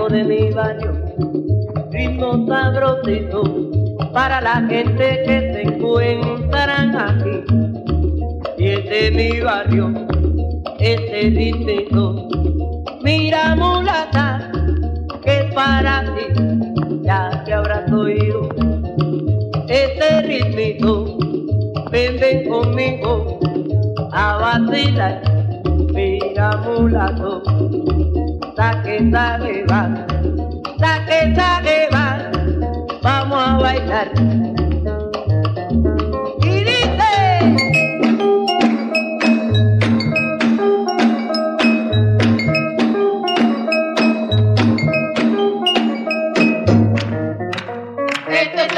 ritmo de mi barrio, ritmo sabrosito para la gente que se encuentran aquí. Y es de mi barrio, este ritmito. Mira mulata, que es para ti, ya que habrás oído este ritmito. Ven, ven conmigo a vacilar. Mira mulato, saque, saque, va, saque, saque, va, vamos a bailar. Y dice: este